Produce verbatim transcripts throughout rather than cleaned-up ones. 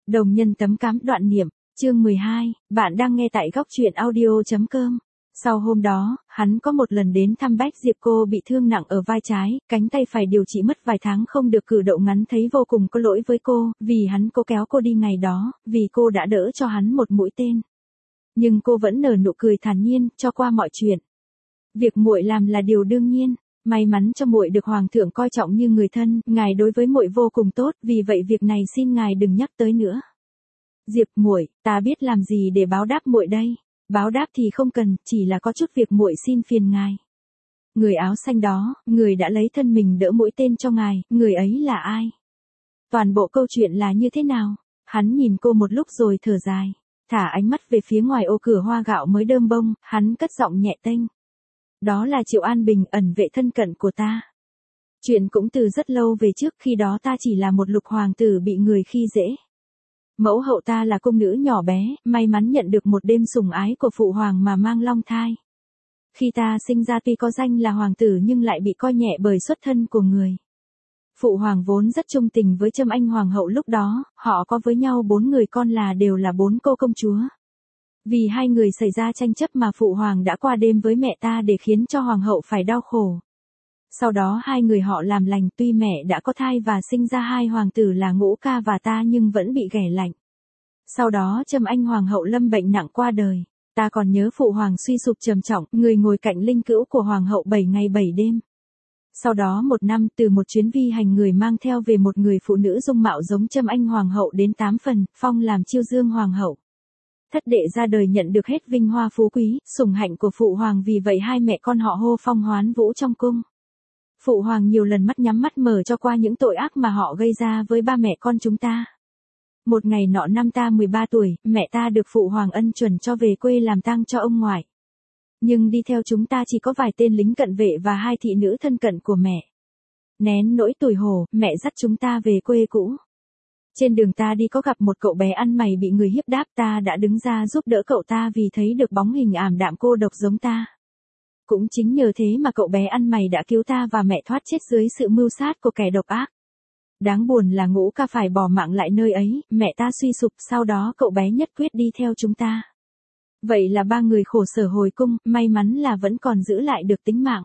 Đồng nhân tấm cám đoạn niệm, chương mười hai, bạn đang nghe tại góc truyện audio.com. Sau hôm đó, hắn có một lần đến thăm Bách Diệp, cô bị thương nặng ở vai trái, cánh tay phải điều trị mất vài tháng không được cử động, ngắn thấy vô cùng có lỗi với cô, vì hắn cố kéo cô đi ngày đó, vì cô đã đỡ cho hắn một mũi tên. Nhưng cô vẫn nở nụ cười thản nhiên, cho qua mọi chuyện. Việc muội làm là điều đương nhiên. May mắn cho muội được hoàng thượng coi trọng như người thân, ngài đối với muội vô cùng tốt, vì vậy việc này xin ngài đừng nhắc tới nữa. Diệp muội, ta biết làm gì để báo đáp muội đây. Báo đáp thì không cần, chỉ là có chút việc muội xin phiền ngài. Người áo xanh đó, người đã lấy thân mình đỡ mũi tên cho ngài, người ấy là ai? Toàn bộ câu chuyện là như thế nào? Hắn nhìn cô một lúc rồi thở dài, thả ánh mắt về phía ngoài ô cửa hoa gạo mới đơm bông, hắn cất giọng nhẹ tênh. Đó là Triệu An Bình, ẩn vệ thân cận của ta. Chuyện cũng từ rất lâu về trước, khi đó ta chỉ là một lục hoàng tử bị người khi dễ. Mẫu hậu ta là cung nữ nhỏ bé, may mắn nhận được một đêm sủng ái của phụ hoàng mà mang long thai. Khi ta sinh ra tuy có danh là hoàng tử nhưng lại bị coi nhẹ bởi xuất thân của người. Phụ hoàng vốn rất trung tình với Trâm Anh hoàng hậu lúc đó, họ có với nhau bốn người con là đều là bốn cô công chúa. Vì hai người xảy ra tranh chấp mà phụ hoàng đã qua đêm với mẹ ta để khiến cho hoàng hậu phải đau khổ. Sau đó hai người họ làm lành, tuy mẹ đã có thai và sinh ra hai hoàng tử là Ngũ Ca và ta nhưng vẫn bị ghẻ lạnh. Sau đó Trâm Anh hoàng hậu lâm bệnh nặng qua đời. Ta còn nhớ phụ hoàng suy sụp trầm trọng, người ngồi cạnh linh cữu của hoàng hậu bảy ngày bảy đêm. Sau đó một năm, từ một chuyến vi hành, người mang theo về một người phụ nữ dung mạo giống Trâm Anh hoàng hậu đến tám phần, phong làm Chiêu Dương hoàng hậu. Thất đệ ra đời nhận được hết vinh hoa phú quý, sủng hạnh của phụ hoàng, vì vậy hai mẹ con họ hô phong hoán vũ trong cung. Phụ hoàng nhiều lần mắt nhắm mắt mở cho qua những tội ác mà họ gây ra với ba mẹ con chúng ta. Một ngày nọ năm ta mười ba tuổi, mẹ ta được phụ hoàng ân chuẩn cho về quê làm tang cho ông ngoại. Nhưng đi theo chúng ta chỉ có vài tên lính cận vệ và hai thị nữ thân cận của mẹ. Nén nỗi tủi hổ, mẹ dắt chúng ta về quê cũ. Trên đường ta đi có gặp một cậu bé ăn mày bị người hiếp đáp, ta đã đứng ra giúp đỡ cậu ta vì thấy được bóng hình ảm đạm cô độc giống ta. Cũng chính nhờ thế mà cậu bé ăn mày đã cứu ta và mẹ thoát chết dưới sự mưu sát của kẻ độc ác. Đáng buồn là Ngũ Ca phải bỏ mạng lại nơi ấy, mẹ ta suy sụp, sau đó cậu bé nhất quyết đi theo chúng ta. Vậy là ba người khổ sở hồi cung, may mắn là vẫn còn giữ lại được tính mạng.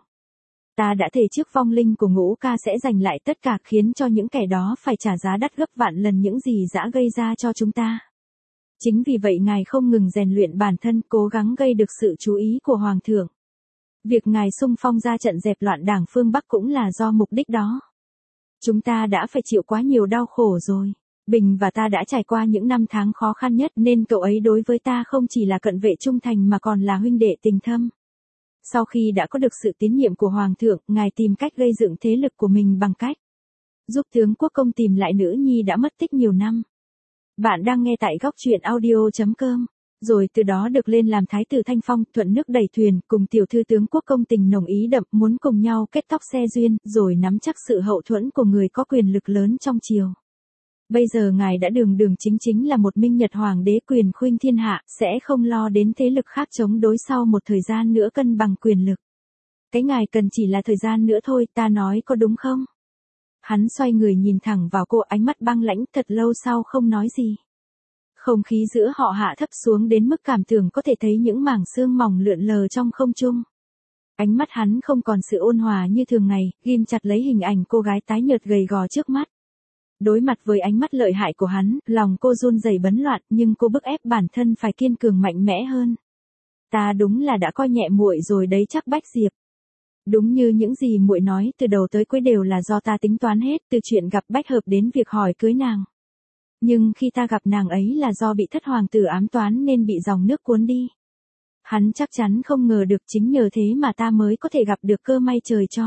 Ta đã thề trước vong linh của Ngũ Ca sẽ giành lại tất cả, khiến cho những kẻ đó phải trả giá đắt gấp vạn lần những gì dã gây ra cho chúng ta. Chính vì vậy ngài không ngừng rèn luyện bản thân, cố gắng gây được sự chú ý của hoàng thượng. Việc ngài xung phong ra trận dẹp loạn đảng phương Bắc cũng là do mục đích đó. Chúng ta đã phải chịu quá nhiều đau khổ rồi. Bình và ta đã trải qua những năm tháng khó khăn nhất, nên cậu ấy đối với ta không chỉ là cận vệ trung thành mà còn là huynh đệ tình thâm. Sau khi đã có được sự tín nhiệm của hoàng thượng, ngài tìm cách gây dựng thế lực của mình bằng cách giúp tướng quốc công tìm lại nữ nhi đã mất tích nhiều năm. Bạn đang nghe tại góc truyện audio.com. Rồi từ đó được lên làm thái tử Thanh Phong, thuận nước đẩy thuyền, cùng tiểu thư tướng quốc công tình nồng ý đậm, muốn cùng nhau kết tóc xe duyên, rồi nắm chắc sự hậu thuẫn của người có quyền lực lớn trong triều. Bây giờ ngài đã đường đường chính chính là một minh nhật hoàng đế, quyền khuynh thiên hạ, sẽ không lo đến thế lực khác chống đối sau một thời gian nữa cân bằng quyền lực. Cái ngài cần chỉ là thời gian nữa thôi, ta nói có đúng không? Hắn xoay người nhìn thẳng vào cô, ánh mắt băng lãnh, thật lâu sau không nói gì. Không khí giữa họ hạ thấp xuống đến mức cảm tưởng có thể thấy những mảng sương mỏng lượn lờ trong không trung. Ánh mắt hắn không còn sự ôn hòa như thường ngày, ghim chặt lấy hình ảnh cô gái tái nhợt gầy gò trước mắt. Đối mặt với ánh mắt lợi hại của hắn, lòng cô run rẩy bấn loạn, nhưng cô bức ép bản thân phải kiên cường mạnh mẽ hơn. Ta đúng là đã coi nhẹ muội rồi đấy chắc Bách Diệp. Đúng như những gì muội nói, từ đầu tới cuối đều là do ta tính toán hết, từ chuyện gặp Bách Hợp đến việc hỏi cưới nàng. Nhưng khi ta gặp nàng ấy là do bị thất hoàng tử ám toán nên bị dòng nước cuốn đi. Hắn chắc chắn không ngờ được, chính nhờ thế mà ta mới có thể gặp được cơ may trời cho.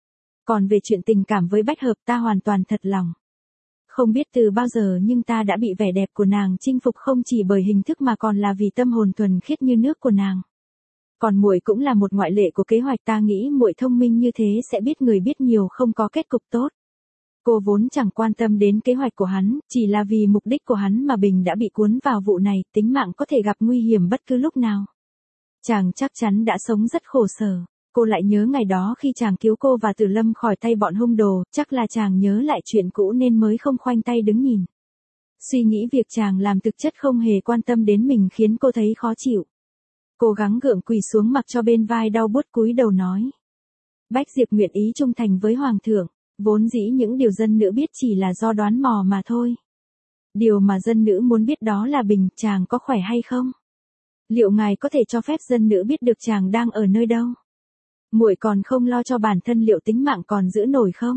Còn về chuyện tình cảm với Bách Hợp, ta hoàn toàn thật lòng. Không biết từ bao giờ nhưng ta đã bị vẻ đẹp của nàng chinh phục, không chỉ bởi hình thức mà còn là vì tâm hồn thuần khiết như nước của nàng. Còn muội cũng là một ngoại lệ của kế hoạch, ta nghĩ muội thông minh như thế sẽ biết người biết nhiều không có kết cục tốt. Cô vốn chẳng quan tâm đến kế hoạch của hắn, chỉ là vì mục đích của hắn mà Bình đã bị cuốn vào vụ này, tính mạng có thể gặp nguy hiểm bất cứ lúc nào. Chàng chắc chắn đã sống rất khổ sở. Cô lại nhớ ngày đó khi chàng cứu cô và Tử Lâm khỏi tay bọn hung đồ, chắc là chàng nhớ lại chuyện cũ nên mới không khoanh tay đứng nhìn. Suy nghĩ việc chàng làm thực chất không hề quan tâm đến mình khiến cô thấy khó chịu. Cố gắng gượng quỳ xuống mặc cho bên vai đau buốt cúi đầu nói. Bách Diệp nguyện ý trung thành với Hoàng thượng, vốn dĩ những điều dân nữ biết chỉ là do đoán mò mà thôi. Điều mà dân nữ muốn biết đó là Bình, chàng có khỏe hay không? Liệu ngài có thể cho phép dân nữ biết được chàng đang ở nơi đâu? Muội còn không lo cho bản thân liệu tính mạng còn giữ nổi không?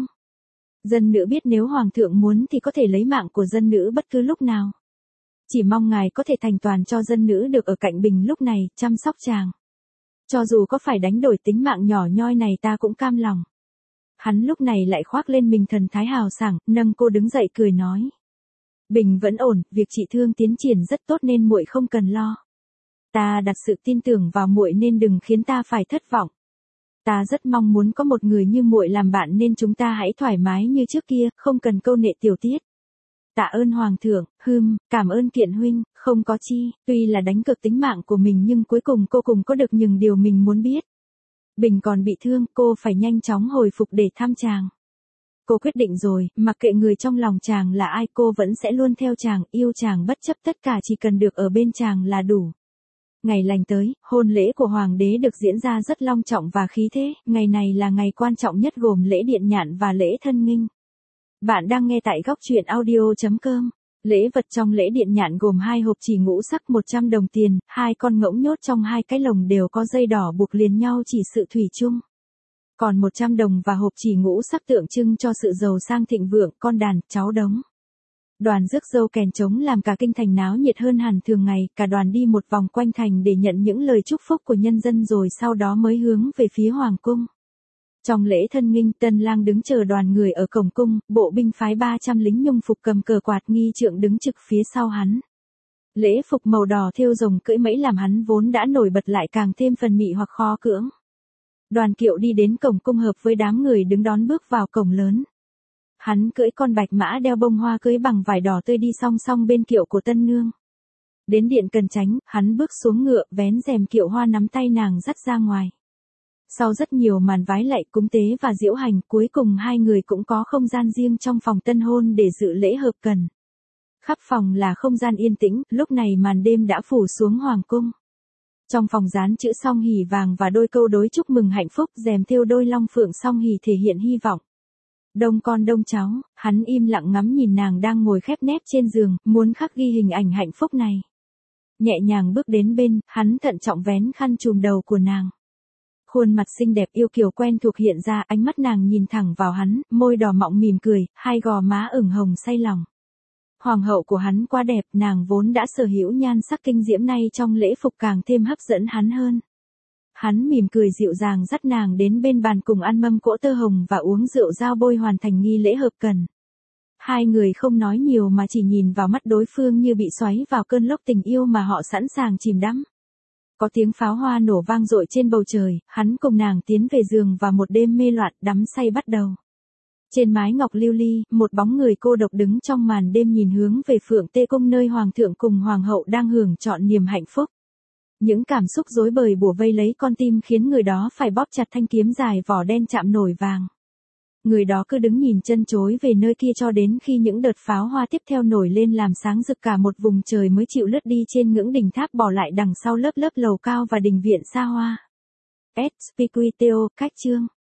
Dân nữ biết nếu Hoàng thượng muốn thì có thể lấy mạng của dân nữ bất cứ lúc nào. Chỉ mong ngài có thể thành toàn cho dân nữ được ở cạnh Bình lúc này, chăm sóc chàng. Cho dù có phải đánh đổi tính mạng nhỏ nhoi này ta cũng cam lòng. Hắn lúc này lại khoác lên mình thần thái hào sảng, nâng cô đứng dậy cười nói. Bình vẫn ổn, việc trị thương tiến triển rất tốt nên muội không cần lo. Ta đặt sự tin tưởng vào muội nên đừng khiến ta phải thất vọng. Ta rất mong muốn có một người như muội làm bạn nên chúng ta hãy thoải mái như trước kia, không cần câu nệ tiểu tiết. Tạ ơn Hoàng thượng, hừm, cảm ơn Kiện huynh, không có chi, tuy là đánh cược tính mạng của mình nhưng cuối cùng cô cùng có được những điều mình muốn biết. Bình còn bị thương, cô phải nhanh chóng hồi phục để thăm chàng. Cô quyết định rồi, mặc kệ người trong lòng chàng là ai cô vẫn sẽ luôn theo chàng, yêu chàng bất chấp tất cả chỉ cần được ở bên chàng là đủ. Ngày lành tới, hôn lễ của Hoàng đế được diễn ra rất long trọng và khí thế, ngày này là ngày quan trọng nhất gồm lễ điện nhạn và lễ thân nghinh. Bạn đang nghe tại góc truyện audio chấm com. Lễ vật trong lễ điện nhạn gồm hai hộp chỉ ngũ sắc một trăm đồng tiền, hai con ngỗng nhốt trong hai cái lồng đều có dây đỏ buộc liền nhau chỉ sự thủy chung. Còn một trăm đồng và hộp chỉ ngũ sắc tượng trưng cho sự giàu sang thịnh vượng, con đàn, cháu đống. Đoàn rước dâu kèn trống làm cả kinh thành náo nhiệt hơn hẳn thường ngày, cả đoàn đi một vòng quanh thành để nhận những lời chúc phúc của nhân dân rồi sau đó mới hướng về phía Hoàng cung. Trong lễ thân nghinh, tân lang đứng chờ đoàn người ở cổng cung, bộ binh phái ba trăm lính nhung phục cầm cờ quạt nghi trượng đứng trực phía sau hắn. Lễ phục màu đỏ thêu rồng cưỡi mẫy làm hắn vốn đã nổi bật lại càng thêm phần mị hoặc khó cưỡng. Đoàn kiệu đi đến cổng cung hợp với đám người đứng đón bước vào cổng lớn. Hắn cưỡi con bạch mã đeo bông hoa cưới bằng vải đỏ tươi đi song song bên kiệu của tân nương. Đến điện Cần Chánh, hắn bước xuống ngựa, vén rèm kiệu hoa nắm tay nàng dắt ra ngoài. Sau rất nhiều màn vái lạy cúng tế và diễu hành, cuối cùng hai người cũng có không gian riêng trong phòng tân hôn để dự lễ hợp cần. Khắp phòng là không gian yên tĩnh, lúc này màn đêm đã phủ xuống hoàng cung. Trong phòng dán chữ song hỷ vàng và đôi câu đối chúc mừng hạnh phúc, rèm thêu đôi long phượng song hỷ thể hiện hy vọng. Đông con đông cháu, hắn im lặng ngắm nhìn nàng đang ngồi khép nép trên giường, muốn khắc ghi hình ảnh hạnh phúc này. Nhẹ nhàng bước đến bên, hắn thận trọng vén khăn trùm đầu của nàng. Khuôn mặt xinh đẹp yêu kiều quen thuộc hiện ra, ánh mắt nàng nhìn thẳng vào hắn, môi đỏ mọng mỉm cười, hai gò má ửng hồng say lòng. Hoàng hậu của hắn quá đẹp, nàng vốn đã sở hữu nhan sắc kinh diễm nay trong lễ phục càng thêm hấp dẫn hắn hơn. Hắn mỉm cười dịu dàng dắt nàng đến bên bàn cùng ăn mâm cỗ tơ hồng và uống rượu giao bôi hoàn thành nghi lễ hợp cần. Hai người không nói nhiều mà chỉ nhìn vào mắt đối phương như bị xoáy vào cơn lốc tình yêu mà họ sẵn sàng chìm đắm. Có tiếng pháo hoa nổ vang dội trên bầu trời, hắn cùng nàng tiến về giường và một đêm mê loạn đắm say bắt đầu. Trên mái ngọc lưu ly, một bóng người cô độc đứng trong màn đêm nhìn hướng về Phượng Tê Cung nơi hoàng thượng cùng hoàng hậu đang hưởng trọn niềm hạnh phúc. Những cảm xúc rối bời bủa vây lấy con tim khiến người đó phải bóp chặt thanh kiếm dài vỏ đen chạm nổi vàng. Người đó cứ đứng nhìn chân chối về nơi kia cho đến khi những đợt pháo hoa tiếp theo nổi lên làm sáng rực cả một vùng trời mới chịu lướt đi trên ngưỡng đỉnh tháp bỏ lại đằng sau lớp lớp lầu cao và đình viện xa hoa. S. Piquiteo, cách chương.